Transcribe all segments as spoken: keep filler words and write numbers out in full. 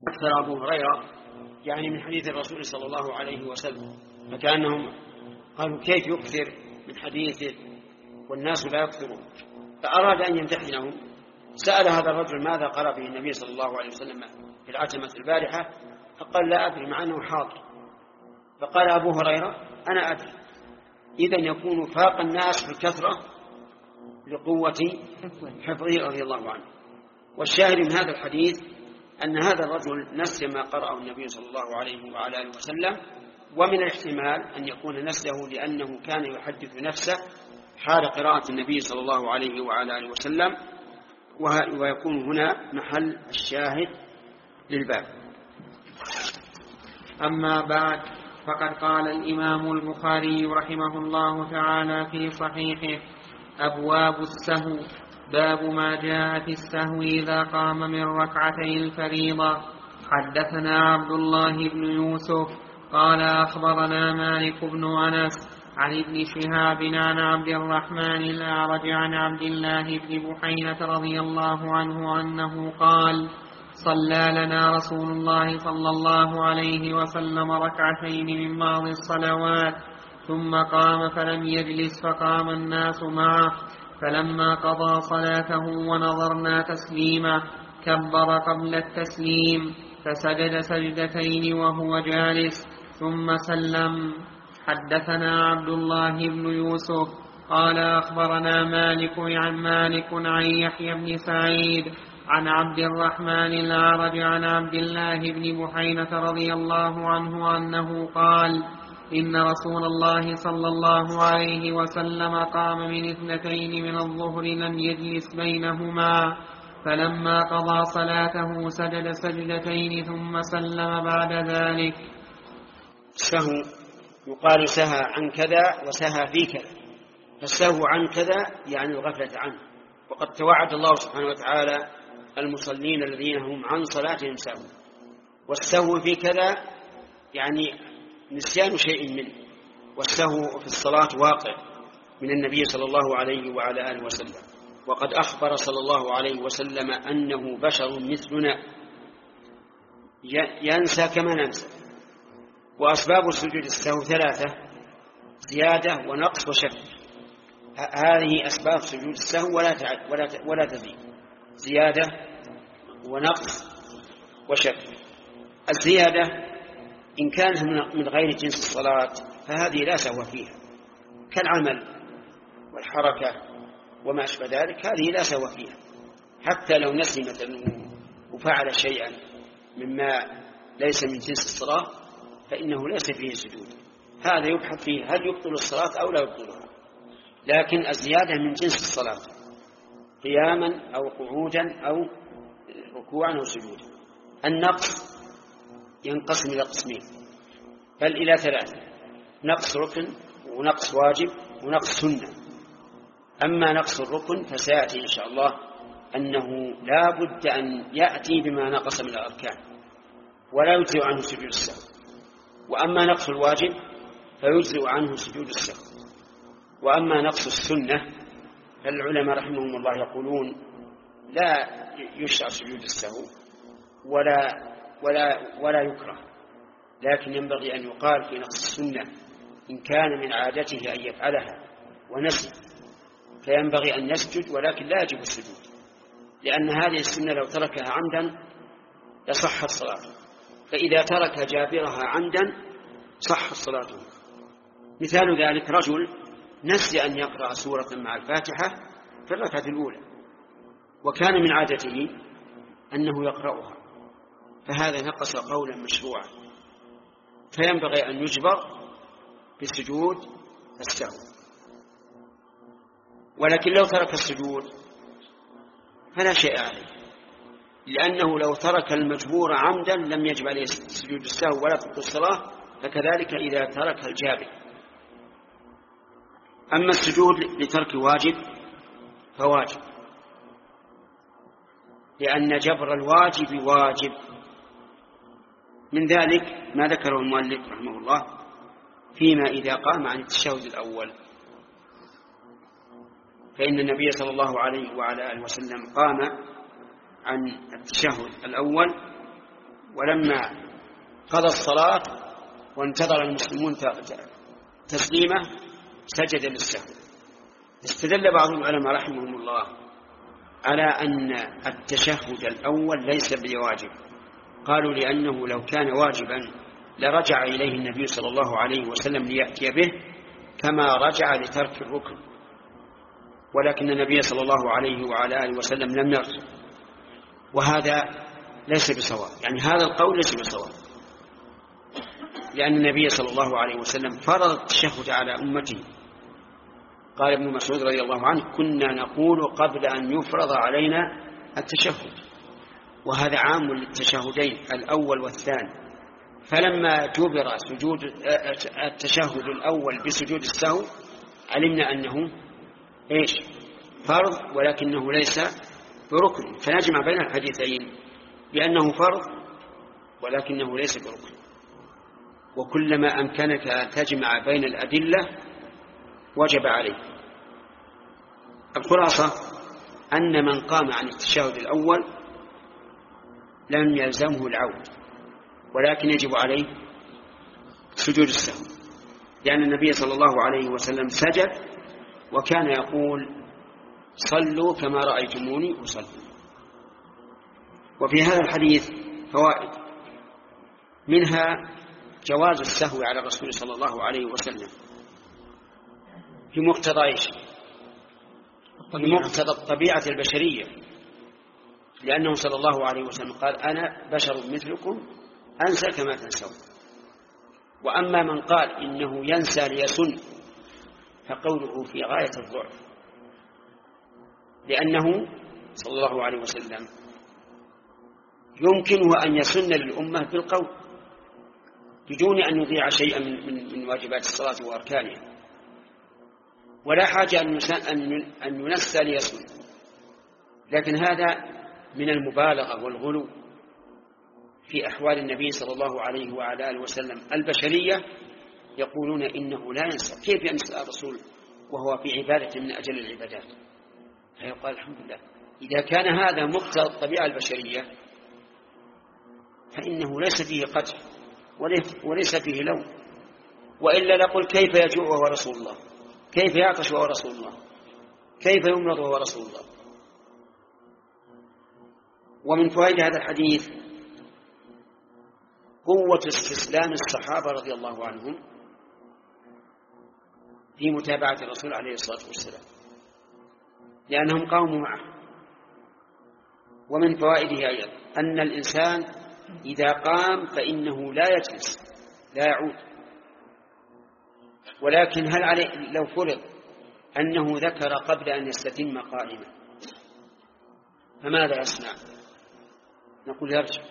أكثر أبو هريرة يعني من حديث الرسول صلى الله عليه وسلم، فكأنهم قالوا كيف يكثر من حديثه والناس لا يكثرون، فأراد أن يمتحنهم. سأل هذا الرجل ماذا قرأ به النبي صلى الله عليه وسلم في العتمة البارحة، فقال لا أدري مع أنه حاضر. فقال أبو هريرة أنا أدري. إذن يكون فاق الناس بالكثرة لقوة حفظه رضي الله عنه. والشاهد من هذا الحديث أن هذا الرجل نسي ما قرأه النبي صلى الله عليه وعلى آله وسلم، ومن الاحتمال أن يكون نسيه لأنه كان يحدث نفسه حال قراءة النبي صلى الله عليه وعلى آله وسلم، ويكون هنا محل الشاهد للباب. أما بعد، فقد قال الإمام البخاري رحمه الله تعالى في صحيحه: أبواب السهو، باب ما جاء في السهو إذا قام من ركعتي الفريضة. حدثنا عبد الله بن يوسف قال أخبرنا مالك بن أنس عن ابن شهاب عن عبد الرحمن الأعرج عن عبد الله بن بحينة رضي الله عنه أنه قال: صلى لنا رسول الله صلى الله عليه وسلم ركعتين من بعض الصلوات، ثم قام فلم يجلس فقام الناس معه، فلما قضى صلاته ونظرنا تسليما كبر قبل التسليم فسجد سجدتين وهو جالس ثم سلم. حدثنا عبد الله بن يوسف قال أخبرنا مالك عن مالك عن يحيى بن سعيد عن عبد الرحمن الأعرج عن عبد الله بن بحينة رضي الله عنه أنه قال: إن رسول الله صلى الله عليه وسلم قام من اثنتين من الظهر لم يجلس بينهما، فلما قضى صلاته سجد سجدتين ثم سلم بعد ذلك. السهو يقال سهى عن كذا وسهى في كذا، فالسهو عن كذا يعني الغفلة عنه، وقد توعد الله سبحانه وتعالى المصلين الذين هم عن صلاتهم سهوا. والسهو في كذا يعني نسيان شيء منه، والسهو في الصلاة واقع من النبي صلى الله عليه وعلى آله وسلم، وقد أخبر صلى الله عليه وسلم أنه بشر مثلنا ينسى كما ننسى. وأسباب سجود السهو ثلاثة: زيادة ونقص وشك. هذه أسباب سجود السهو ولا ولا ولا تزيد: زيادة ونقص وشك. الزيادة إن كانت من غير جنس الصلاة فهذه لا سهو فيها، كالعمل والحركة وما أشبه ذلك، هذه لا سهو فيها. حتى لو نسي مثلا وفعل شيئا مما ليس من جنس الصلاة فإنه ليس فيه سجود، هذا يبحث فيه هل يبطل الصلاة أو لا يبطلها. لكن الزيادة من جنس الصلاة قياما أو قعودا أو ركوعا أو سجودا. النقص ينقسم إلى قسمين بل إلى ثلاثة: نقص ركن ونقص واجب ونقص سنة. أما نقص الركن فسيأتي إن شاء الله أنه لا بد أن يأتي بما نقص من الأركان ولا يجزئ عنه سجود السهو. وأما نقص الواجب فيجزئ عنه سجود السهو. وأما نقص السنة فالعلماء رحمهم الله يقولون لا يشرع سجود السهو ولا ولا ولا يكره، لكن ينبغي أن يقال في نقص السنة إن كان من عادته أن يفعلها ونسي فينبغي أن يسجد، ولكن لا يجب السجود، لأن هذه السنة لو تركها عمدا لصحت صلاته، فإذا ترك جابرها عمدا صحت صلاته. مثال ذلك: رجل نسي أن يقرأ سورة مع الفاتحة في الركعة الأولى وكان من عادته أنه يقرأها، فهذا نقص قولا مشروعا، فينبغي أن يجبر بسجود السهو. ولكن لو ترك السجود فلا شيء عليه، لأنه لو ترك المجبور عمدا لم يجب عليه سجود السهو ولا تبطل الصلاة، فكذلك إذا ترك الجابر. أما السجود لترك واجب فواجب، لأن جبر الواجب واجب. من ذلك ما ذكره المؤلف رحمه الله فيما إذا قام عن التشهد الأول، فإن النبي صلى الله عليه وعلى آله وسلم قام عن التشهد الأول ولما قضى الصلاة وانتظر المسلمون تسليمه سجد للسهو. استدل بعض العلماء رحمهم الله على أن التشهد الأول ليس بواجب، قالوا لأنه لو كان واجبا لرجع إليه النبي صلى الله عليه وسلم ليأتي به كما رجع لترك الركن، ولكن النبي صلى الله عليه وعلى آله وسلم لم يرجع، وهذا ليس بصواب، يعني هذا القول ليس بصواب، لأن النبي صلى الله عليه وسلم فرض التشهد على أمته. قال ابن مسعود رضي الله عنه: كنا نقول قبل أن يفرض علينا التشهد، وهذا عام للتشهدين الأول والثاني. فلما جبر سجود التشهد الأول بسجود السهو علمنا أنه إيش؟ فرض، ولكنه ليس بركن، فنجمع بين الحديثين بأنه فرض ولكنه ليس بركن. وكلما أمكنك أن تجمع بين الأدلة وجب عليه. الخلاصة أن من قام عن التشهد الأول لم يلزمه العود، ولكن يجب عليه سجود السهو، لأن النبي صلى الله عليه وسلم سجد وكان يقول: صلوا كما رأيتموني أصلي. وفي هذا الحديث فوائد، منها جواز السهو على الرسول صلى الله عليه وسلم في مقتضى إيش؟ في مقتضى الطبيعة البشرية، لأنه صلى الله عليه وسلم قال: أنا بشر مثلكم أنسى كما تنسون. وأما من قال إنه ينسى ليسن فقوله في غاية الضعف، لأنه صلى الله عليه وسلم يمكنه أن يسن للأمة بالقول بدون أن يضيع شيئا من, من, من واجبات الصلاة وأركانها، ولا حاجة أن ينسى ليسن. لكن هذا من المبالغة والغلو في أحوال النبي صلى الله عليه وعلى آله وسلم البشرية. يقولون إنه لا ينسى، كيف ينسى الرسول وهو في عبادة من أجل العبادات؟ فيقال: الحمد لله، إذا كان هذا مقتضى الطبيعة البشرية فإنه ليس فيه قدح وليس فيه لوم، وإلا نقول: كيف يجوع وهو رسول الله؟ كيف يعطش وهو رسول الله؟ كيف يمرض وهو رسول الله؟ ومن فوائد هذا الحديث قوة استسلام الصحابة رضي الله عنهم في متابعة الرسول عليه الصلاة والسلام، لأنهم قاموا معه. ومن فوائده أيضا أن الإنسان إذا قام فإنه لا يجلس لا يعود، ولكن هل عليه لو فرض أنه ذكر قبل أن يستتم قائما فماذا يصنع؟ نقول: يرجع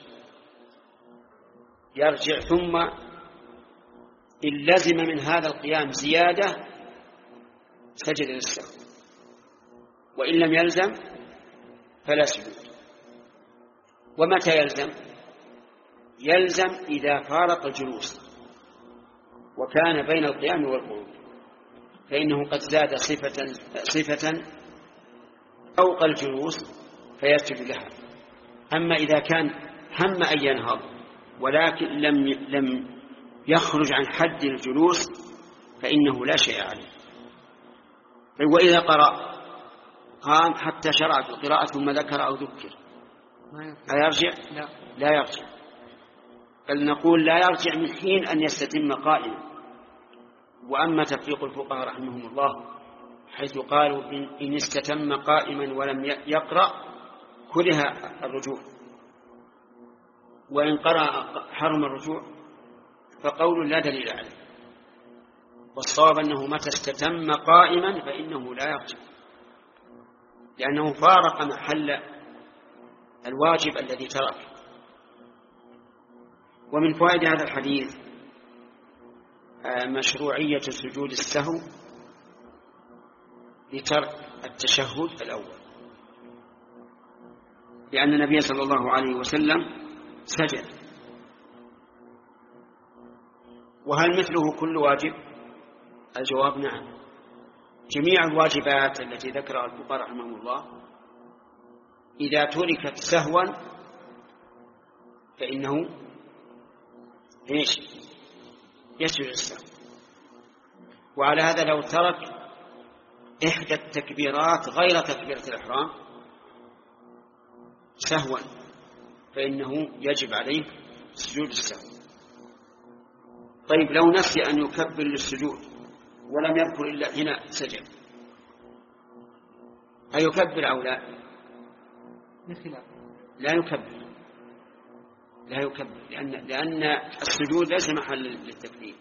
يرجع ثم إن لزم من هذا القيام زيادة سجد للسهو، وإن لم يلزم فلا سجود. ومتى يلزم؟ يلزم إذا فارق الجلوس وكان بين القيام والقعود، فإنه قد زاد صفة, صفة فوق الجلوس فيسجد لها. أما إذا كان هم أن ينهض ولكن لم لم يخرج عن حد الجلوس فإنه لا شيء عليه. وإذا قرأ قام حتى شرع في القراءة ثم ذكر أو ذكر أيرجع؟ لا, لا يرجع، بل نقول لا يرجع من حين أن يستتم قائما. وأما تفريق الفقهاء رحمهم الله حيث قالوا إن استتم قائما ولم يقرأ كره الرجوع، وإن قرأ حرم الرجوع، فقول لا دليل عليه. والصواب أنه متى استتم قائما فإنه لا يرجع، لأنه فارق محل الواجب الذي ترك. ومن فوائد هذا الحديث مشروعية سجود السهو لترك التشهد الأول، لأن النبي صلى الله عليه وسلم سجد. وهل مثله كل واجب؟ الجواب نعم. جميع الواجبات التي ذكرها الفقهاء رحمهم الله إذا تركت سهوا فإنه إيش يسجد السهو. وعلى هذا لو ترك إحدى التكبيرات غير تكبيرة الإحرام سهوا فإنه يجب عليه سجود السهو. طيب لو نسي أن يكبر للسجود ولم يذكر إلا هنا سجد، أيكبر أو لا؟ لا يكبر، لا يكبر لأن, لأن السجود ليس محل للتكبير،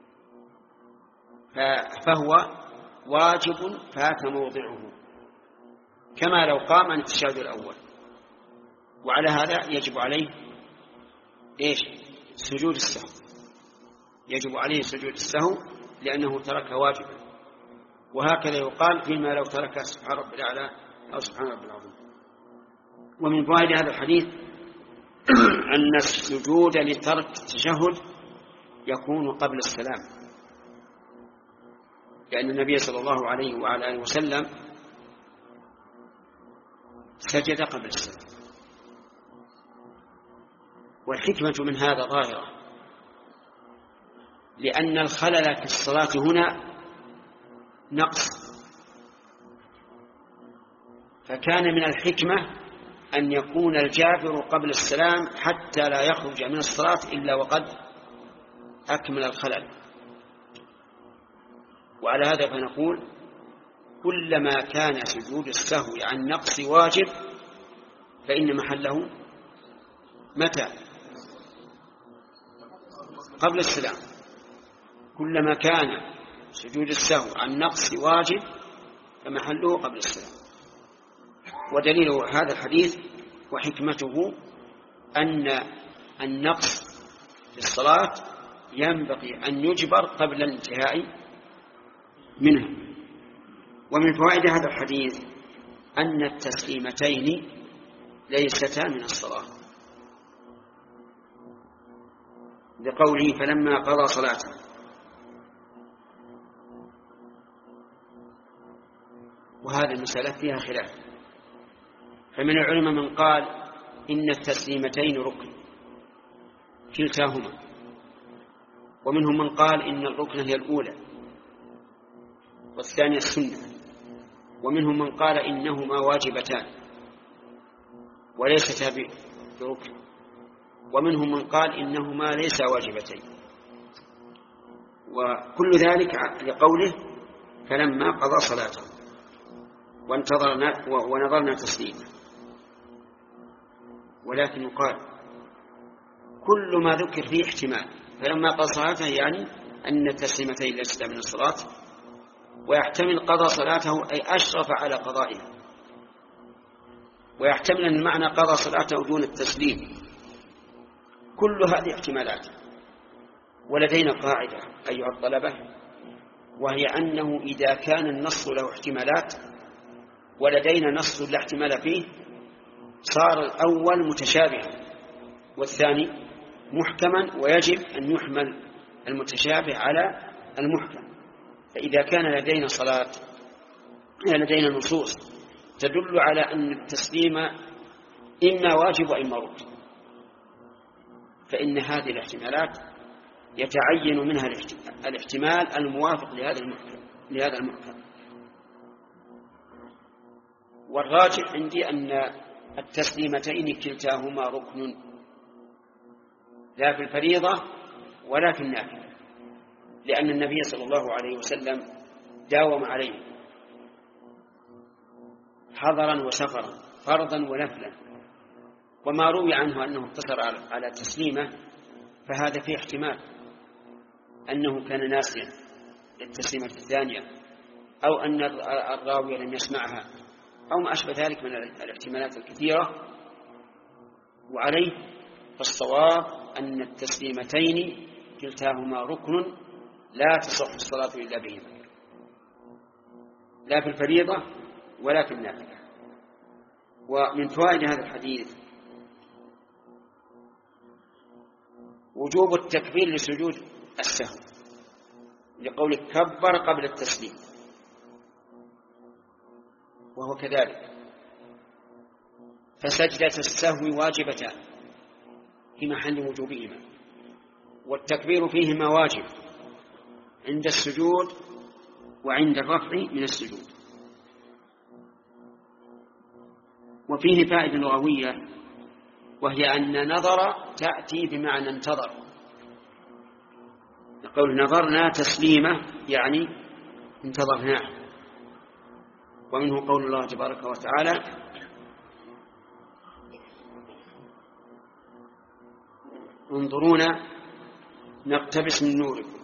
فهو واجب فات موضعه كما لو قام عن التشهد الأول. وعلى هذا يجب عليه إيش سجود السهو، يجب عليه سجود السهو لأنه ترك واجبا. وهكذا يقال فيما لو ترك سبحان رب الأعلى أو سبحان رب العظيم. ومن فوائد هذا الحديث أن السجود لترك التشهد يكون قبل السلام، لأن النبي صلى الله عليه وعلى آله وسلم سجد قبل السلام. والحكمة من هذا ظاهرة، لأن الخلل في الصلاة هنا نقص، فكان من الحكمة أن يكون الجابر قبل السلام حتى لا يخرج من الصلاة إلا وقد أكمل الخلل. وعلى هذا فنقول كلما كان سجود السهو عن نقص واجب فإن محله متى؟ قبل السلام. كلما كان سجود السهو عن نقص واجب فمحله قبل السلام. ودليل هذا الحديث وحكمته أن النقص في الصلاة ينبغي أن يجبر قبل الانتهاء منها. ومن فوائد هذا الحديث أن التسليمتين ليستا من الصلاة، لقوله فلما قضى صلاته. وهذه المسألة فيها خلاف، فمن العلماء من قال إن التسليمتين ركن كلتاهما، ومنهم من قال إن الركن هي الأولى والثانية السنة، ومنهم من قال إنهما واجبتان وليستا بركن، ومنهم من قال إنهما ليسا واجبتين. وكل ذلك لقوله فلما قضى صلاته وانتظرنا ونظرنا تسليما. ولكن يقال كل ما ذكر فيه احتمال، فلما قضى صلاته يعني أن التسليمتين ليست من الصلاة، ويحتمل قضى صلاته أي أشرف على قضائها، ويحتمل أن المعنى قضى صلاته دون التسليم. كل هذه احتمالات. ولدينا قاعدة أيها الطلبة، وهي أنه إذا كان النص له احتمالات ولدينا نص لا احتمال فيه صار الأول متشابها والثاني محكما، ويجب أن يحمل المتشابه على المحكم. فإذا كان لدينا صلاة لدينا نصوص تدل على أن التسليم إما واجب وإما ركن، فإن هذه الاحتمالات يتعين منها الاحتمال الموافق لهذا المحكم لهذا المحكم. والراجح عندي أن التسليمتين كلتاهما ركن لا في الفريضة ولا في النافلة، لأن النبي صلى الله عليه وسلم داوم عليه حضرا وسفرا فرضا ونفلا. وما روي عنه أنه اقتصر على تسليمه فهذا فيه احتمال أنه كان ناسيا للتسليمة الثانية، أو أن الراوي لم يسمعها، أو ما أشبه ذلك من الاحتمالات الكثيرة. وعليه فالصواب أن التسليمتين كلتاهما ركن لا تصح الصلاة إلا بهما، لا في الفريضة ولا في النافلة. ومن فوائد هذا الحديث وجوب التكبير لسجود السهو، لقولك كبر قبل التسليم، وهو كذلك. فسجدة السهو واجبتان في محل وجوبهما، والتكبير فيهما واجب عند السجود وعند الرفع من السجود. وفيه فائدة لغوية، وهي أن نظر تأتي بمعنى انتظر. يقول نظرنا تسليمة يعني انتظرناه. ومنه قول الله تبارك وتعالى انظرونا نقتبس من نوركم،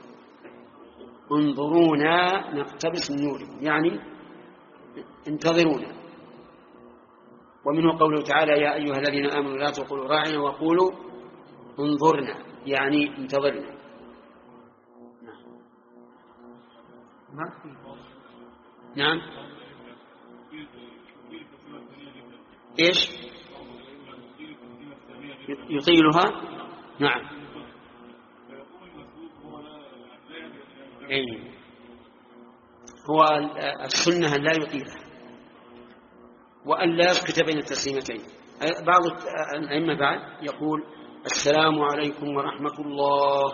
انظرونا نقتبس من نوركم يعني انتظرونا. ومنه قوله تعالى يا أيها الذين آمنوا لا تقولوا راعنا وقولوا انظرنا يعني انتظرنا. نعم إيش يطيلها؟ نعم أي هو السنة لا يطيلها وأن لا يسكت بين التسليمتين. بعض الأئمة بعد يقول السلام عليكم ورحمة الله،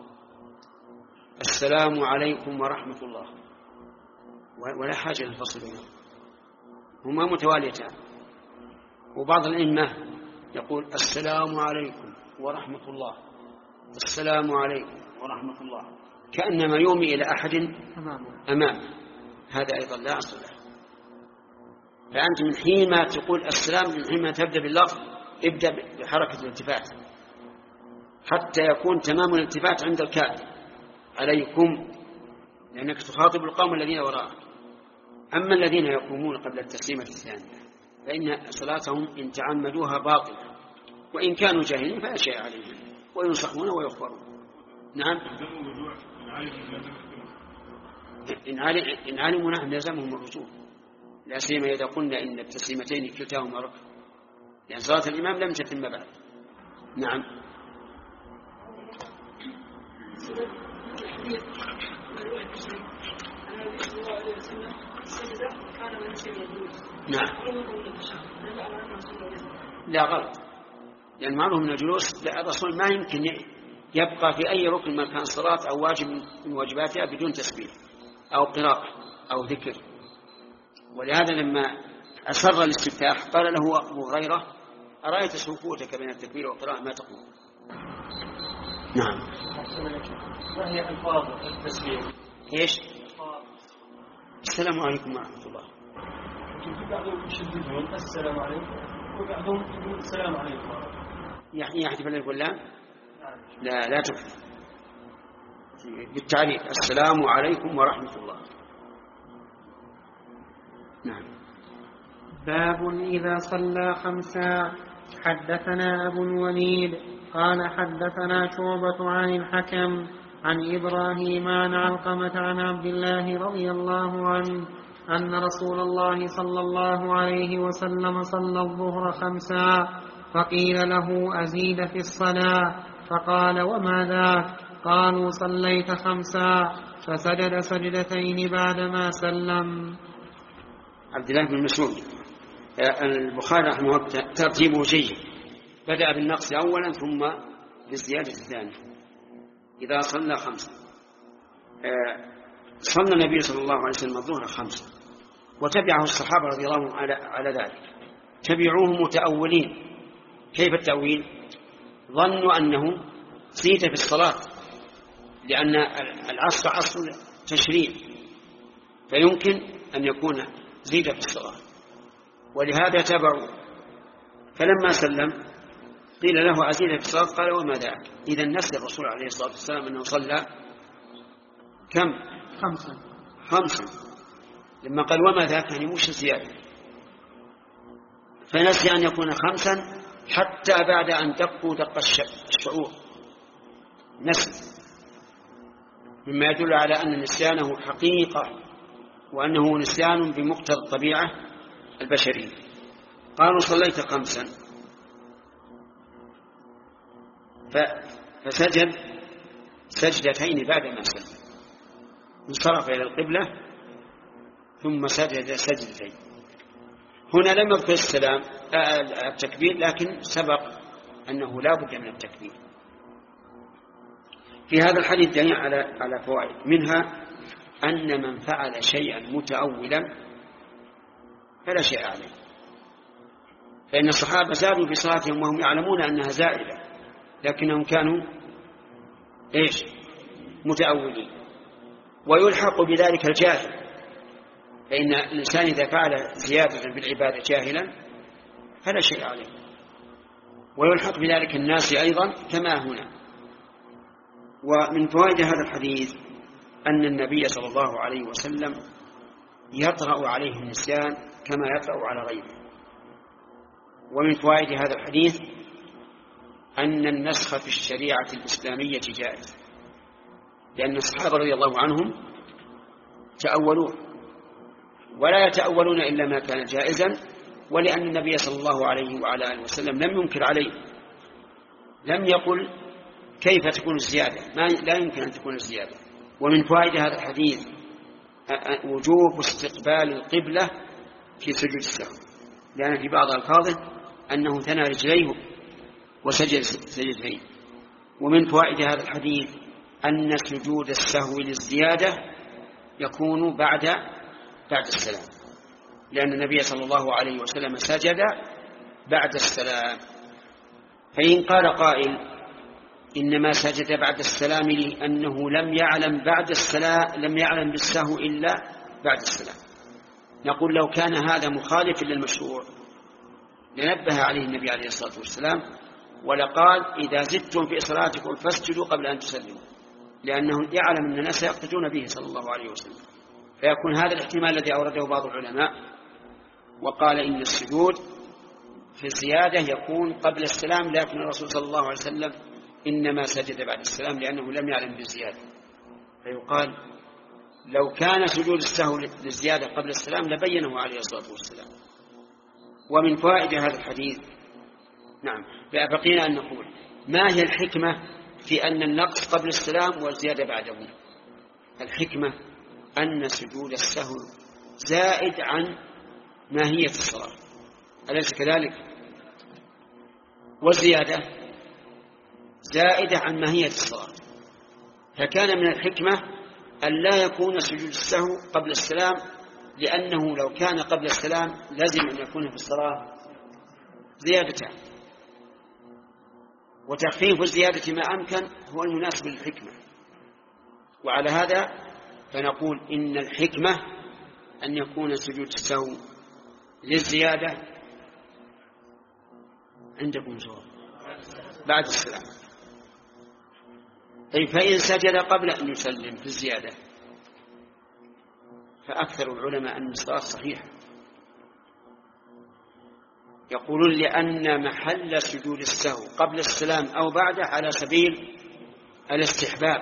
السلام عليكم ورحمة الله، ولا حاجة للفصل بينهم، هما متواليتان. وبعض الأئمة يقول السلام عليكم ورحمة الله، السلام عليكم ورحمة الله، كأنما يومي إلى أحد أمامه. هذا أيضا لا أصل له. فأنت من حين ما تقول السلام، من حين ما تبدأ باللفظ ابدأ بحركة الالتفات حتى يكون تمام الالتفات عند الكاتب عليكم، لأنك تخاطب القوم الذين وراءك. أما الذين يقومون قبل التسليمة الثانية فإن صلاتهم إن تعمدوها باطلة، وإن كانوا جاهلين فلا شيء عليهم وينصحون ويغفرون. نعم إن علموا نحن لازمهم الرجوع، لا سيما إذا قلنا إن التسليمتين كلتاهما ركعة، لأن صلاة الإمام لم تتم بعد. نعم نعم لا غلط، لأن معروف من الجلوس الرسول ما يمكن يبقى في أي ركن من كان صلاة أو واجب من واجباتها بدون تسبيح أو قراءة أو ذكر. ولهذا لما أسر الاستفتاح قال له أبو هريرة أرأيت سكوتك بين التكبير والقراءة ما تقول؟ نعم ما هي ألفاظ التسبيح؟ إيش؟ السلام عليكم ورحمة الله. بعضهم يشددون السلام عليكم وبعضهم يقول السلام عليكم. يعني يحذف الألف واللام؟ لا لا تكفي بالتعريف السلام عليكم ورحمة الله. نعم. باب إذا صلى خمسا. حدثنا أبو الوليد قال حدثنا شعبة عن الحكم عن إبراهيم عن علقمة عن عبد الله رضي الله عنه أن رسول الله صلى الله عليه وسلم صلى الظهر خمسا، فقيل له أزيد في الصلاة، فقال وما ذاك؟ قالوا صليت خمسا، فسجد سجدتين بعدما سلم. عبد الله بن مسعود البخاري رحمه الله ترتيبه جيد، بدأ بالنقص أولا ثم بالزيادة الثانية. إذا صلى خمسة، صلى النبي صلى الله عليه وسلم الظهر خمسة وتبعه الصحابة رضي الله عنهم على, على ذلك، تبعوه متأولين. كيف التأويل؟ ظنوا أنه زيد في الصلاة، لأن العصر أصل تشريع فيمكن أن يكون زيد في الصلاة، ولهذا تبعوا. فلما سلم قيل له أزيد في الصلاة، قال وما ذاك؟ إذا نسي الرسول عليه الصلاة والسلام أنه صلى كم؟ خمسة خمسة لما قال وما ذاك يعني مش زيادة، فنسي أن يكون خمسا حتى بعد أن دقوا دق الشعور نسي، مما يدل على أن نسيانه حقيقة وأنه نسيان بمقتضى الطبيعة البشرية. قالوا صليت خمسا، فسجد سجدتين بعدما سلم، انصرف إلى القبلة ثم سجد سجدتين. هنا لم يذكر السلام التكبير، لكن سبق أنه لا بد من التكبير. في هذا الحديث دليل على على فوائد، منها أن من فعل شيئا متأولا فلا شيء عليه، فإن الصحابة زادوا في صلاتهم وهم يعلمون أنها زائدة لكنهم كانوا إيش متأولين. ويلحق بذلك الجاهل، فإن الإنسان إذا فعل زيادة في العبادة جاهلا فلا شيء عليه. ويلحق بذلك الناس أيضا كما هنا. ومن فوائد هذا الحديث أن النبي صلى الله عليه وسلم يطرأ عليه النسيان كما يطرأ على غيره. ومن فوائد هذا الحديث أن النسخ في الشريعة الإسلامية جائز، لأن الصحابة رضي الله عنهم تأولون ولا يتأولون إلا ما كان جائزا، ولأن النبي صلى الله عليه وعلى آله وسلم لم ينكر عليه، لم يقل كيف تكون الزيادة، ما لا يمكن أن تكون الزيادة. ومن فوائد هذا الحديث وجوب استقبال القبلة في سجود السهو، لأن في بعض ألفاظه أنه ثنى رجليه وسجد سجدتين. ومن فوائد هذا الحديث أن سجود السهو للزيادة يكون بعد بعد السلام، لأن النبي صلى الله عليه وسلم سجد بعد السلام. فإن قال قائل إنما سجد بعد السلام لأنه لم يعلم بعد السلام لم يعلم بالسهو إلا بعد السلام، نقول لو كان هذا مخالف للمشروع لنبه عليه النبي عليه الصلاة والسلام ولقال إذا زدتم في صلاتكم فاسجدوا قبل أن تسلموا، لأنه يعلم أن الناس يقتدون به صلى الله عليه وسلم. فيكون هذا الاحتمال الذي أورده بعض العلماء وقال إن السجود في الزيادة يكون قبل السلام، لكن الرسول صلى الله عليه وسلم إنما سجد بعد السلام لأنه لم يعلم بالزيادة. فيقال لو كان سجود السهو للزيادة قبل السلام لبينه عليه الصلاة والسلام. ومن فوائد هذا الحديث نعم بقينا أن نقول ما هي الحكمة في أن النقص قبل السلام والزيادة بعده؟ الحكمة أن سجود السهو زائد عن ماهية الصلاة، أليس كذلك؟ والزيادة زائدة عن ماهية الصلاة، فكان من الحكمة أن لا يكون سجود السهو قبل السلام، لأنه لو كان قبل السلام لازم أن يكون في الصلاة زيادتان، وتخفيف الزيادة ما أمكن هو المناسب للحكمة. وعلى هذا فنقول إن الحكمة أن يكون سجود السهو للزيادة عندكم جواب بعد السلام. طيب فإن سجد قبل أن يسلم في الزيادة فأكثر العلماء أن الصلاة صحيحة، يقولون لأن محل سجود السهو قبل السلام أو بعده على سبيل الاستحباب.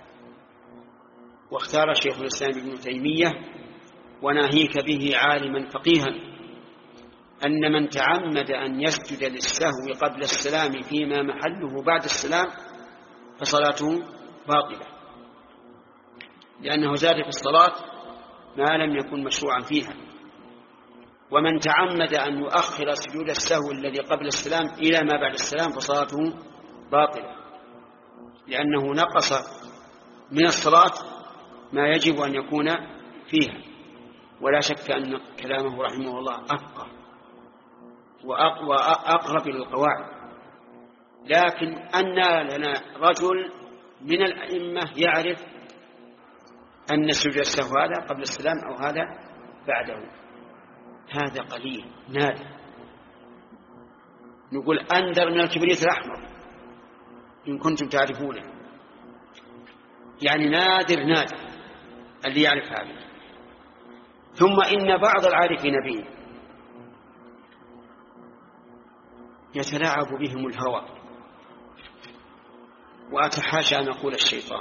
واختار شيخ الإسلام ابن تيمية وناهيك به عالما فقيها أن من تعمد أن يسجد للسهو قبل السلام فيما محله بعد السلام فصلاته باطلة، لأنه زاد في الصلاة ما لم يكن مشروعا فيها. ومن تعمد أن يؤخر سجود السهو الذي قبل السلام إلى ما بعد السلام فصلاته باطلة، لأنه نقص من الصلاة ما يجب أن يكون فيها. ولا شك أن كلامه رحمه الله أفقه وأقرب للقواعد، لكن أن لنا رجل من الأئمة يعرف أن سجود السهو هذا قبل السلام أو هذا بعده، هذا قليل نادر. نقول أندر من الكبريت الأحمر إن كنتم تعرفونه، يعني نادر نادر اللي يعرف هذا. ثم إن بعض العارفين به يتلاعب بهم الهوى، وأتحاشى أن أقول الشيطان،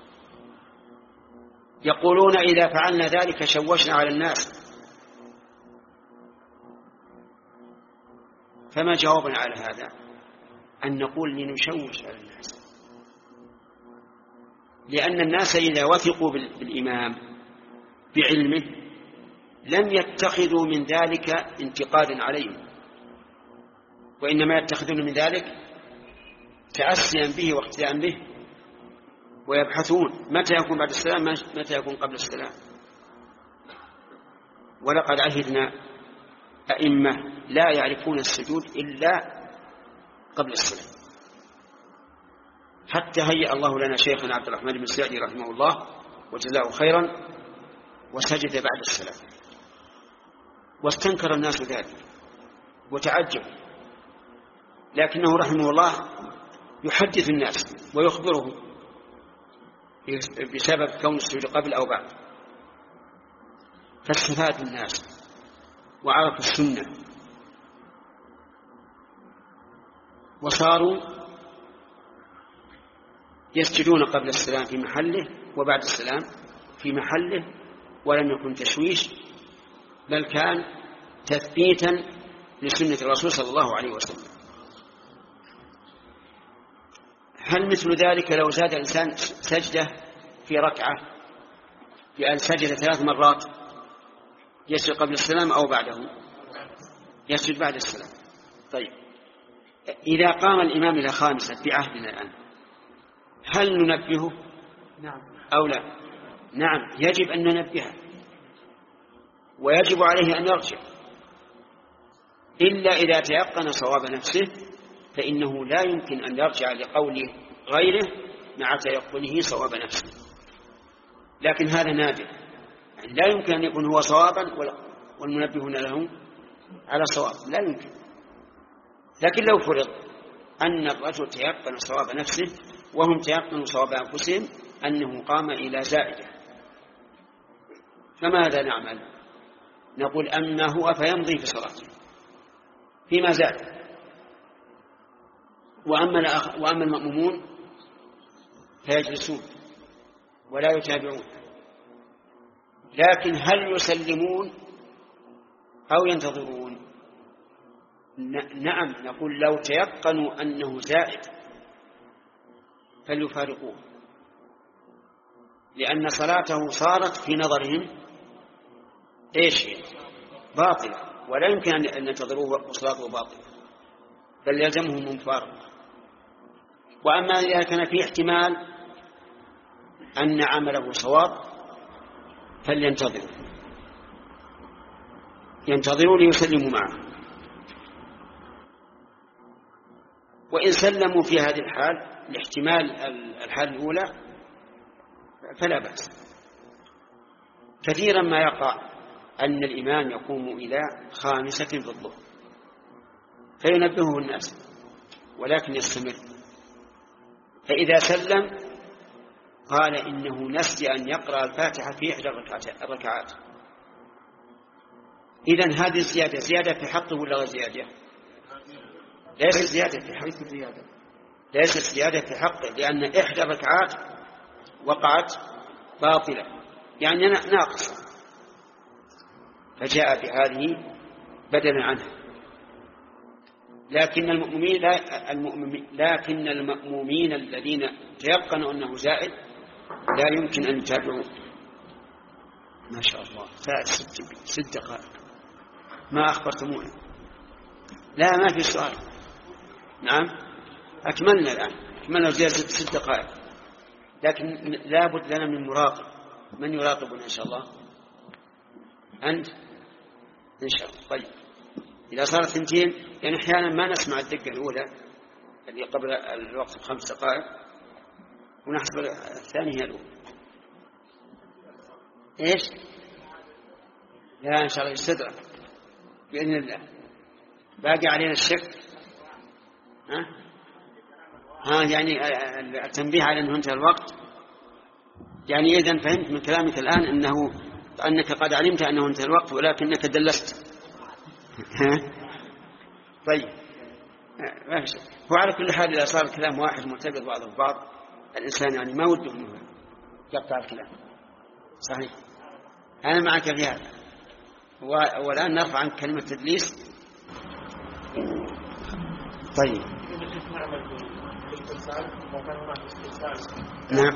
يقولون إذا فعلنا ذلك شوشنا على الناس. فما جوابنا على هذا؟ أن نقول لنشوش على الناس، لأن الناس إذا وثقوا بالإمام بعلمه لم يتخذوا من ذلك انتقادا عليهم، وإنما يتخذون من ذلك تأسيا به واقتداء به، ويبحثون متى يكون بعد السلام متى يكون قبل السلام. ولقد عهدنا أئمة لا يعرفون السجود إلا قبل السلام، حتى هيأ الله لنا شيخنا عبد الرحمن بن سعدي رحمه الله وجزاه خيرا وسجد بعد السلام، واستنكر الناس ذلك وتعجبوا، لكنه رحمه الله يحدث الناس ويخبرهم بسبب كون السجود قبل أو بعد، فاستفاد الناس وعرفوا السنة وصاروا يسجدون قبل السلام في محله وبعد السلام في محله، ولم يكن تشويش، بل كان تثبيتا لسنة الرسول صلى الله عليه وسلم. هل مثل ذلك لو زاد الإنسان سجدة في ركعة بأن سجد ثلاث مرات يسجد قبل السلام أو بعده؟ يسجد بعد السلام. طيب، إذا قام الإمام إلى خامسة بعهدنا الآن هل ننبهه نعم أو لا؟ نعم، يجب أن ننبهه، ويجب عليه أن يرجع، إلا إذا تيقن صواب نفسه فإنه لا يمكن أن يرجع لقول غيره مع تيقنه صواب نفسه. لكن هذا نادر، يعني لا يمكن أن يكون هو صوابا والمنبهون له على صواب، لا يمكن. لكن لو فرض أن الرجل تيقن صواب نفسه وهم تيقنوا صواب أنفسهم أنه قام إلى زائدة، فماذا نعمل؟ نقول أما هو فيمضي في صلاته فيما زاد، وأما, وأما المأمومون فيجلسون ولا يتابعون. لكن هل يسلمون أو ينتظرون؟ نعم، نقول لو تيقنوا أنه زائد فليفارقوه، لأن صلاته صارت في نظرهم إيش؟ باطلة، ولا يمكن أن ينتظروه وصلاته باطلة، بل يلزمهم المفارقة. وأما إذا كان في احتمال أن عمله صواب فلينتظروا ينتظروا ليسلموا معه، وإن سلموا في هذه الحال لاحتمال الحال الأولى فلا بأس. كثيرا ما يقع أن الإمام يقوم إلى خامسة في الظهر فينبهه الناس ولكن يستمر، فإذا سلم قال إنه نسي أن يقرأ الفاتحة في إحدى الركعات. إذن هذه الزيادة زيادة في حقه ولا غير زيادة؟ ليست زيادة في حقه، ليست زيادة في حقه، لأن إحدى الركعات وقعت باطلة يعني ناقصة، فجاء بهذه بدلا عنها. لكن المؤمنين لا المؤمنين لكن المأمومين الذين تيقنوا أنه زائد لا يمكن أن يتابعوا. ما شاء الله زائد ست, ست دقائق ما أخبرتمونا. لا ما في سؤال. نعم أكملنا الآن، أكملنا زيادة ست دقائق، لكن لا بد لنا من مراقب. من يراقبنا إن شاء الله؟ أنت إن شاء الله. طيب إذا صارت ثنتين يعني أحيانا ما نسمع الدقة الأولى اللي قبل الوقت بخمس دقائق ونحسب الثانية الأولى. إيش؟ لا إن شاء الله يستدرك بإذن الله. باقي علينا الشك. ها؟ ها يعني التنبيه على أنه انتهى الوقت. يعني إذن فهمت من كلامك الآن أنه أنك قد علمت أنه انتهى الوقت ولكنك دلست. ها؟ طيب هو على كل حال إذا صار الكلام واحد مرتبط بعضه ببعض الإنسان يعني ما وده أنه يقطع الكلام. صحيح أنا معك في هذا. والآن نرفع عن كلمة تدليس. طيب نعم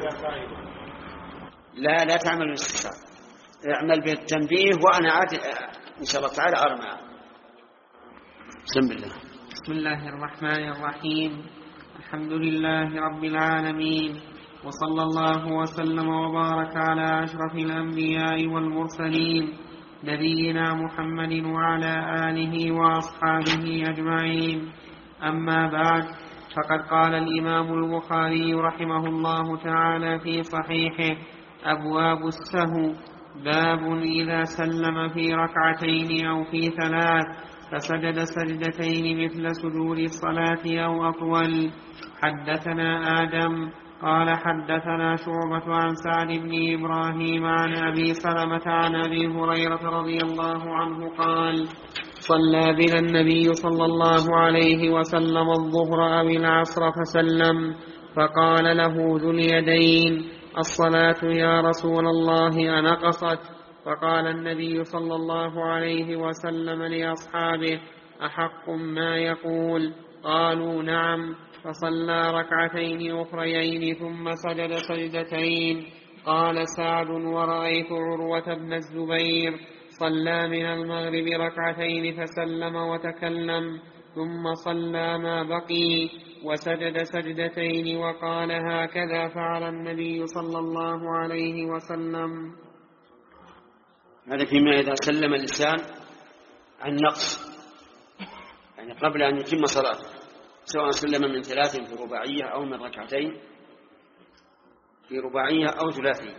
لا لا تعمل بالاستفسار، اعمل بالتنبيه وأنا عاد إن شاء الله تعالى أرى معه. بسم الله. بسم الله الرحمن الرحيم. الحمد لله رب العالمين، وصلى الله وسلم وبارك على أشرف الأنبياء والمرسلين نبينا محمد وعلى آله وأصحابه أجمعين. أما بعد، فقد قال الإمام البخاري رحمه الله تعالى في صحيحه: أبواب السهو. باب إذا سلم في ركعتين أو في ثلاث فسجد سجدتين مثل سجود الصلاة أو أطول. حدثنا آدم قال حدثنا شعبة عن سعد بن إبراهيم عن أبي سلمة عن أبي هريرة رضي الله عنه قال: صلى بنا النبي صلى الله عليه وسلم الظهر أو العصر فسلم، فقال له ذو اليدين: الصلاة يا رسول الله أنقصت؟ فقال النبي صلى الله عليه وسلم لأصحابه: أحق ما يقول؟ قالوا: نعم. فصلى ركعتين أخريين ثم سجد سجدتين. قال سعد: ورأيت عروة بن الزبير صلى من المغرب ركعتين فسلم وتكلم، ثم صلى ما بقي وسجد سجدتين وقال: هكذا فعل النبي صلى الله عليه وسلم. هذا فيما إذا سلم اللسان عن نقص، يعني قبل أن يتم صلاته، سواء سلم من ثلاث في رباعية أو من ركعتين في رباعية أو ثلاثية،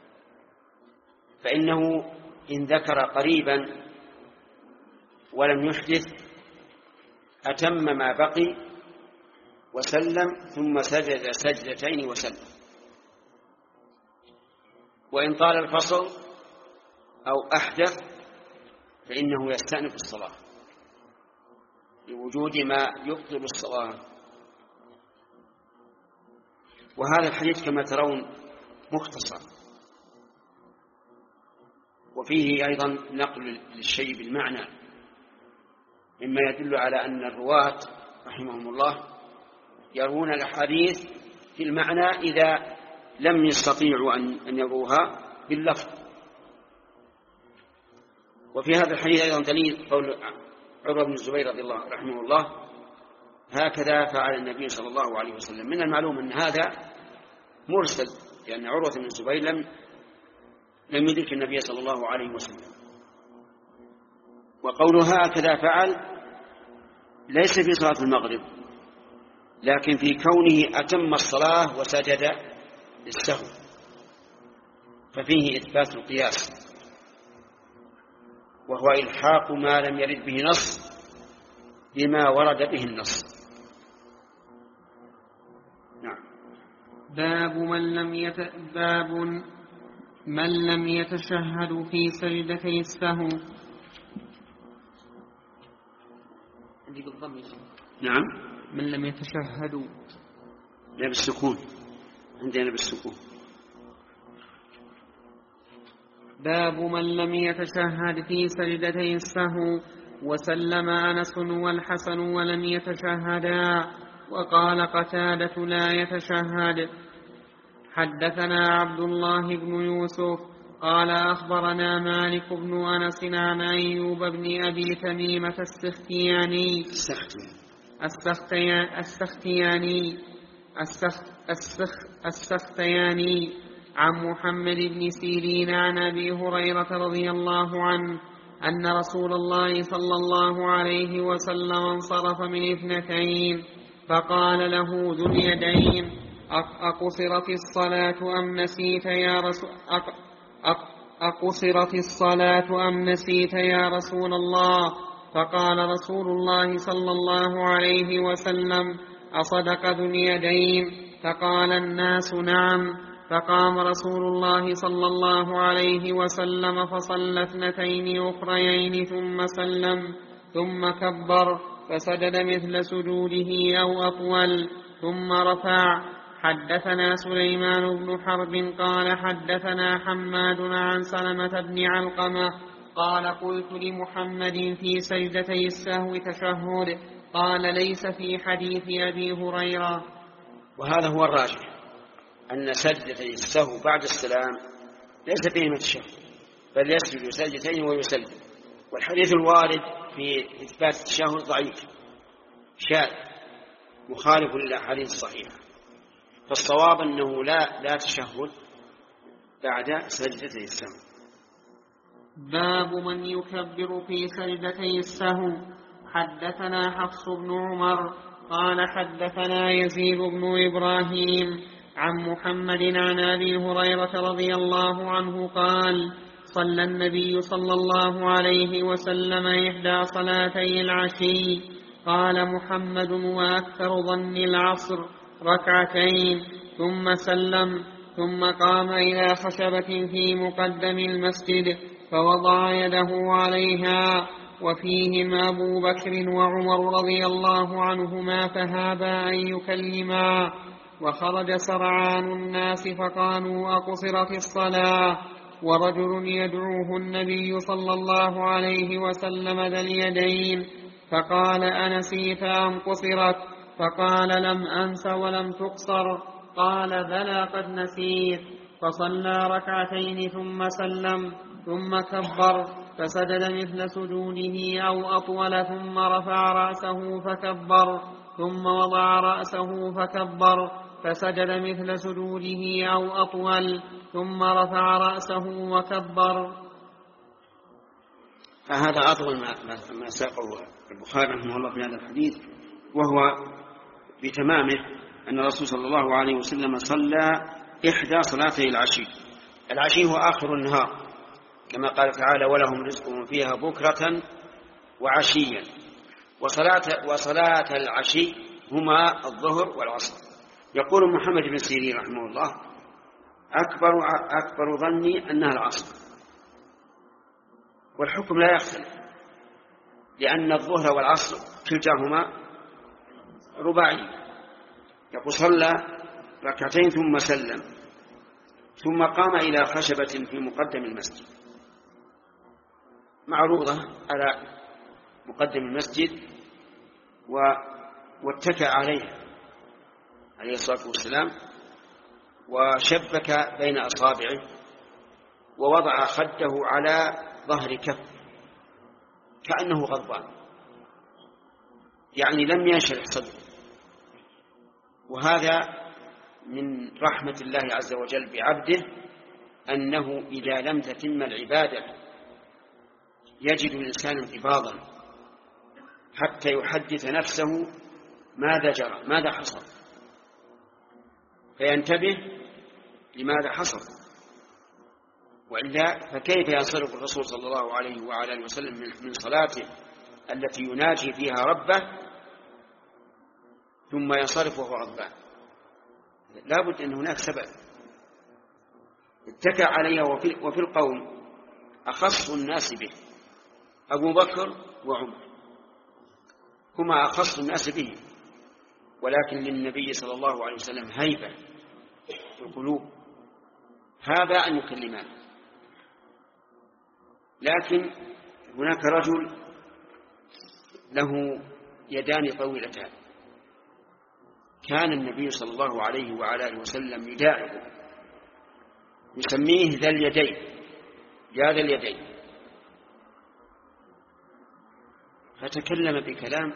فإنه إن ذكر قريبا ولم يحدث أتم ما بقي وسلم ثم سجد سجدتين وسلم. وإن طال الفصل أو أحدث فإنه يستأنف الصلاة لوجود ما يبطل الصلاة. وهذا الحديث كما ترون مختصر، وفيه أيضا نقل للشيء بالمعنى، مما يدل على أن الرواة رحمهم الله يروون الأحاديث في المعنى إذا لم يستطيعوا أن يروها باللفظ. وفي هذا الحديث أيضا دليل قول عروة بن الزبير رضي الله رحمه الله: هكذا فعل النبي صلى الله عليه وسلم. من المعلوم أن هذا مرسل، لأن عروة بن الزبير لم لم يدرك النبي صلى الله عليه وسلم. وقوله هكذا فعل ليس في صلاة المغرب، لكن في كونه أتم الصلاة وسجد للسهو، ففيه إثبات القياس، وهو إلحاق ما لم يرد به نص بما ورد به النص. نعم. باب من لم يت... باب من لم يتشهد في سجدتي السهو. عندي بالضم. نعم. من لم يتشهدوا. لا بالسكون، عندنا بالسكون. باب من لم يتشهد في سجدتي السهو. وسلم أنس والحسن ولم يتشهدا، وقال قتادة: لا يتشهد. حدثنا عبد الله بن يوسف قال أخبرنا مالك بن أنس عن أيوب بن أبي تميمة السختياني السختياني السختياني عن محمد بن سيرين عن أبي هريرة رضي الله عنه أن رسول الله صلى الله عليه وسلم انصرف من اثنتين فقال له ذو اليدين: أقصرت الصلاة أم نسيت يا رسول أقصرت الصلاة أم نسيت يا رسول الله؟ فقال رسول الله صلى الله عليه وسلم: أصدق ذو اليدين؟ فقال الناس: نعم. فقام رسول الله صلى الله عليه وسلم فصلى اثنتين أخريين ثم سلم، ثم كبر فسجد مثل سجوده أو أطول، ثم رفع. حدثنا سليمان بن حرب قال حدثنا حماد عن سلمة بن علقمة قال: قلت لمحمد في سجدتي السهو تشهد؟ قال: ليس في حديث أبي هريرة. وهذا هو الراجح، أن سجدتي السهو بعد السلام ليس فيهما تشهد، بل يسجد سجدتين ويسلم. والحديث الوارد في إثبات التشهد ضعيف شاذ، مخالف للأحاديث الصحيحة. فالصواب أنه لا لا تشهد بعد سجدتي السهو. باب من يكبر في سجدتي السهو. حدثنا حفص بن عمر قال حدثنا يزيد بن إبراهيم عن محمد عن أبي هريرة رضي الله عنه قال صلى النبي صلى الله عليه وسلم إحدى صلاتي العشي. قال محمد وأكثر ظن العصر ركعتين ثم سلم، ثم قام إلى خشبة في مقدم المسجد فوضع يده عليها، وفيهم أبو بكر وعمر رضي الله عنهما فهابا أن يكلما، وخرج سرعان الناس فقالوا أقصرت الصلاة، ورجل يدعوه النبي صلى الله عليه وسلم ذا اليدين فقال أنسيت أم قصرت؟ فقال لم أنس ولم تقصر. قال بلى قد نسيت. فصلى ركعتين ثم سلم، ثم كبر فسجد مثل سجوده أو أطول، ثم رفع رأسه فكبر، ثم وضع رأسه فكبر فسجد مثل سجوده أو أطول، ثم رفع رأسه وكبر. هذا أطول ما ساقه البخاري رحمه الله في هذا الحديث، وهو بتمامه أن الرسول صلى الله عليه وسلم صلى إحدى صلاتي العشي. العشي هو آخر النهار كما قال تعالى ولهم رزقهم فيها بكرة وعشيا. وصلاة, وصلاة العشي هما الظهر والعصر. يقول محمد بن سيرين رحمه الله أكبر, أكبر ظني أنها العصر، والحكم لا يختلف لأن الظهر والعصر كلتاهما رباعي. يقول صلى ركعتين ثم سلم، ثم قام إلى خشبة في مقدم المسجد معروضة على مقدم المسجد واتكأ عليها عليه الصلاة والسلام، وشبك بين أصابعه ووضع خده على ظهر كف كأنه غضبان، يعني لم ينشرح صدره. وهذا من رحمة الله عز وجل بعبده أنه إذا لم تتم العبادة يجد الإنسان انقباضا حتى يحدث نفسه ماذا جرى ماذا حصل، فينتبه لماذا حصل، وإلا فكيف ينصرف الرسول صلى الله عليه وعلى آله وسلم من صلاته التي يناجي فيها ربه ثم ينصرف وهو غضبان؟ لا بد أن هناك سبب. اتكى عليها. وفي, وفي القوم أخص الناس به أبو بكر وعمر، هما أخص الناس به، ولكن للنبي صلى الله عليه وسلم هيبة في القلوب هذا أن يكلمان. لكن هناك رجل له يدان طويلتان كان النبي صلى الله عليه وعلى آله وسلم يداعبه يسميه ذا اليدين، يا ذا اليدين، فتكلم بكلام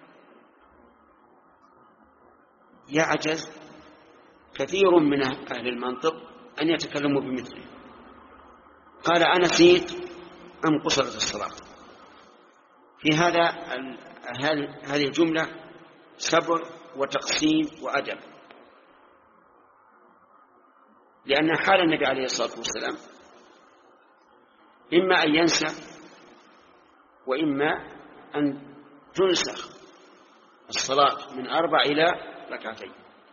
يعجز كثير من أهل المنطق أن يتكلموا بمثله. قال أنسيت أم قصرت الصلاة؟ في هذا هذه الجملة صبر وتقسيم وأدب، لأن حال النبي عليه الصلاة والسلام إما أن ينسى وإما أن تنسخ الصلاة من أربع إلى ركعتين.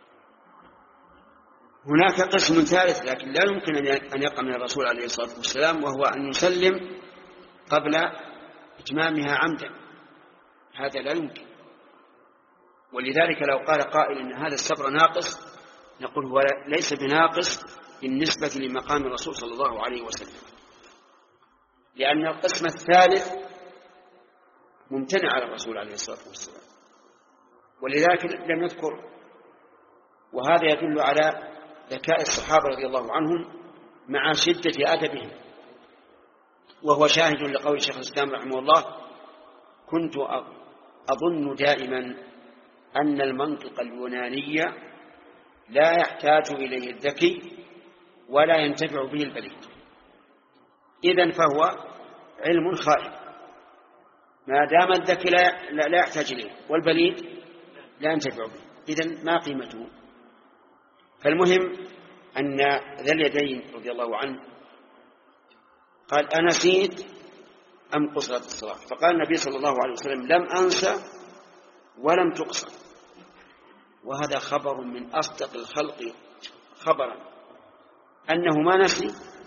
هناك قسم ثالث لكن لا يمكن أن يقع من الرسول عليه الصلاة والسلام، وهو أن يسلم قبل إتمامها عمدا، هذا لا يمكن. ولذلك لو قال قائل إن هذا الصبر ناقص نقول هو ليس بناقص بالنسبة لمقام الرسول صلى الله عليه وسلم، لأن القسم الثالث ممتنع على الرسول عليه الصلاة والسلام، ولذلك لم يذكر. وهذا يدل على ذكاء الصحابة رضي الله عنهم مع شدة أدبهم، وهو شاهد لقول شيخ الإسلام رحمه الله كنت أظن دائما أن المنطق اليوناني لا يحتاج إليه الذكي ولا ينتفع به البليد، إذن فهو علم خائب ما دام الذكي لا, لا يحتاج إليه والبليد لا ينتفع به، إذن ما قيمته؟ فالمهم أن ذا اليدين رضي الله عنه قال أنسيت أم قصرت الصلاة؟ فقال النبي صلى الله عليه وسلم لم أنسى ولم تقصر. وهذا خبر من أصدق الخلق خبرا، أنه ما نسي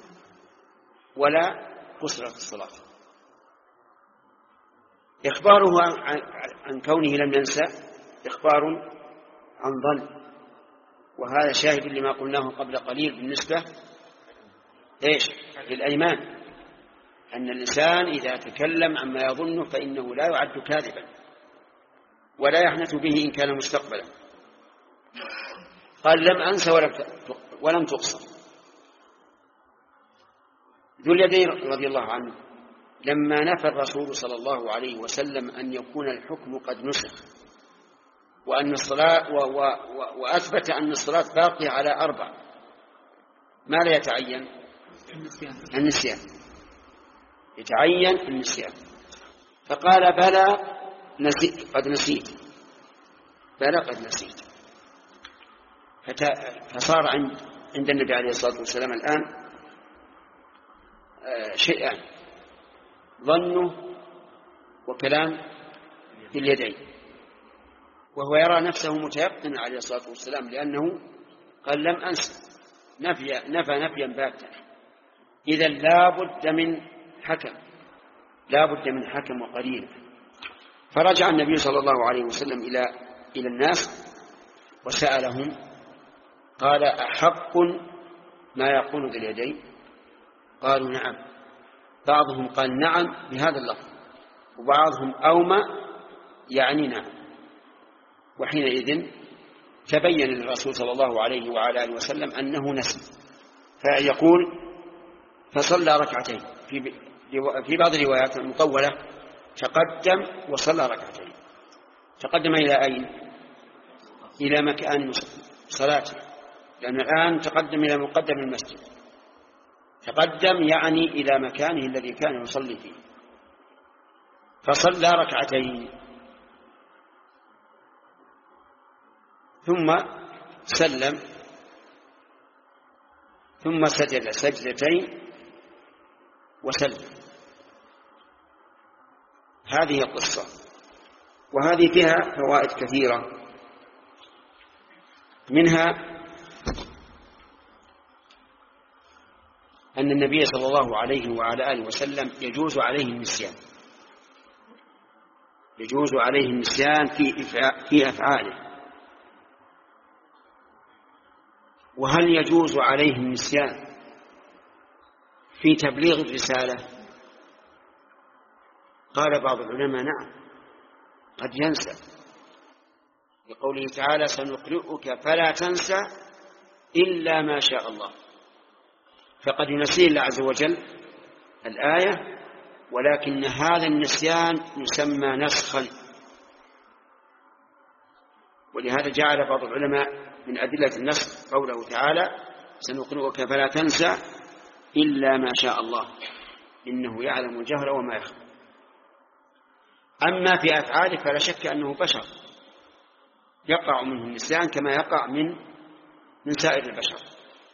ولا قصرت الصلاة. إخباره عن كونه لم ينسى إخبار عن ظن، وهذا شاهد لما قلناه قبل قليل بالنسبة إيش للأيمان، أن الإنسان إذا تكلم عما يظنه فإنه لا يعد كاذبا ولا يحنث به إن كان مستقبلا. قال لم أنسى ولم تقصر. ذو اليدين رضي الله عنه لما نفى الرسول صلى الله عليه وسلم أن يكون الحكم قد نسخ وأن الصلاة و و و وأثبت أن الصلاة باقية على أربع، ما لا يتعين النسيان، يتعين النسيان. فقال بلى نسيت قد نسيت بلى قد نسيت. فصار عند عند النبي عليه الصلاة والسلام الآن شيئان، ظنه وكلام في اليدين، وهو يرى نفسه متيقنا عليه الصلاة والسلام لأنه قال لم أنسى، نفي نفى نفيا باتا. إذا لا بد من حكم، لا بد من حكم وقرين. فرجع النبي صلى الله عليه وسلم إلى إلى الناس وسألهم قال أحق ما يقول ذو اليدين؟ قالوا نعم. بعضهم قال نعم بهذا اللفظ، وبعضهم أومى يعني نعم. وحينئذ تبين للرسول صلى الله عليه وعلى آله وسلم أنه نسي، فيقول فصلى ركعتين. في في بعض الروايات المطولة تقدم وصلى ركعتين. تقدم إلى أين؟ إلى مكان صلاته، لأن الآن تقدم إلى مقدم المسجد. تقدم يعني إلى مكانه الذي كان يصلي فيه، فصلى ركعتين ثم سلم ثم سجد سجدتين وسلم. هذه القصة، وهذه فيها فوائد كثيرة، منها أن النبي صلى الله عليه وعلى آله وسلم يجوز عليه النسيان، يجوز عليه النسيان في أفعاله. وهل يجوز عليه النسيان في تبليغ الرسالة؟ قال بعض العلماء نعم، قد ينسى، لقوله تعالى سنقرئك فلا تنسى إلا ما شاء الله، فقد ينسيه الله عز وجل الآية، ولكن هذا النسيان يسمى نسخا. ولهذا جعل بعض العلماء من أدلة النسخ قوله تعالى سنقرئك فلا تنسى إلا ما شاء الله إنه يعلم الجهر وما يخفى. أما في أفعاله فلا شك أنه بشر يقع منه النسيان كما يقع من من سائر البشر.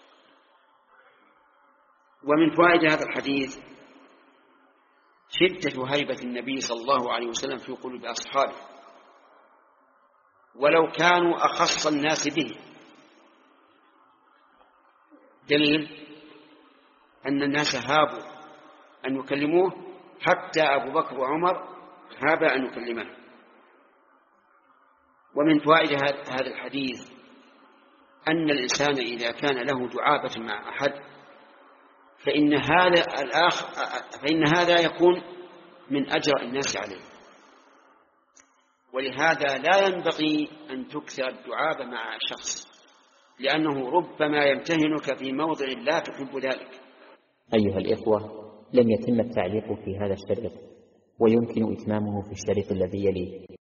ومن فوائد هذا الحديث شدة هيبة النبي صلى الله عليه وسلم في قلوب أصحابه، ولو كانوا أخص الناس به. دليل أن الناس هابوا أن يكلموه، حتى أبو بكر وعمر هابا أن يكلمه. ومن فوائد هذا الحديث أن الإنسان إذا كان له دعابة مع أحد فإن هذا الآخر فإن هذا يكون من أجرأ الناس عليه، ولهذا لا ينبغي أن تكثر الدعابة مع شخص، لأنه ربما يمتهنك في موضع لا تحب ذلك. أيها الإخوة، لم يتم التعليق في هذا الشريط، ويمكن إتمامه في الشريط الذي يليه.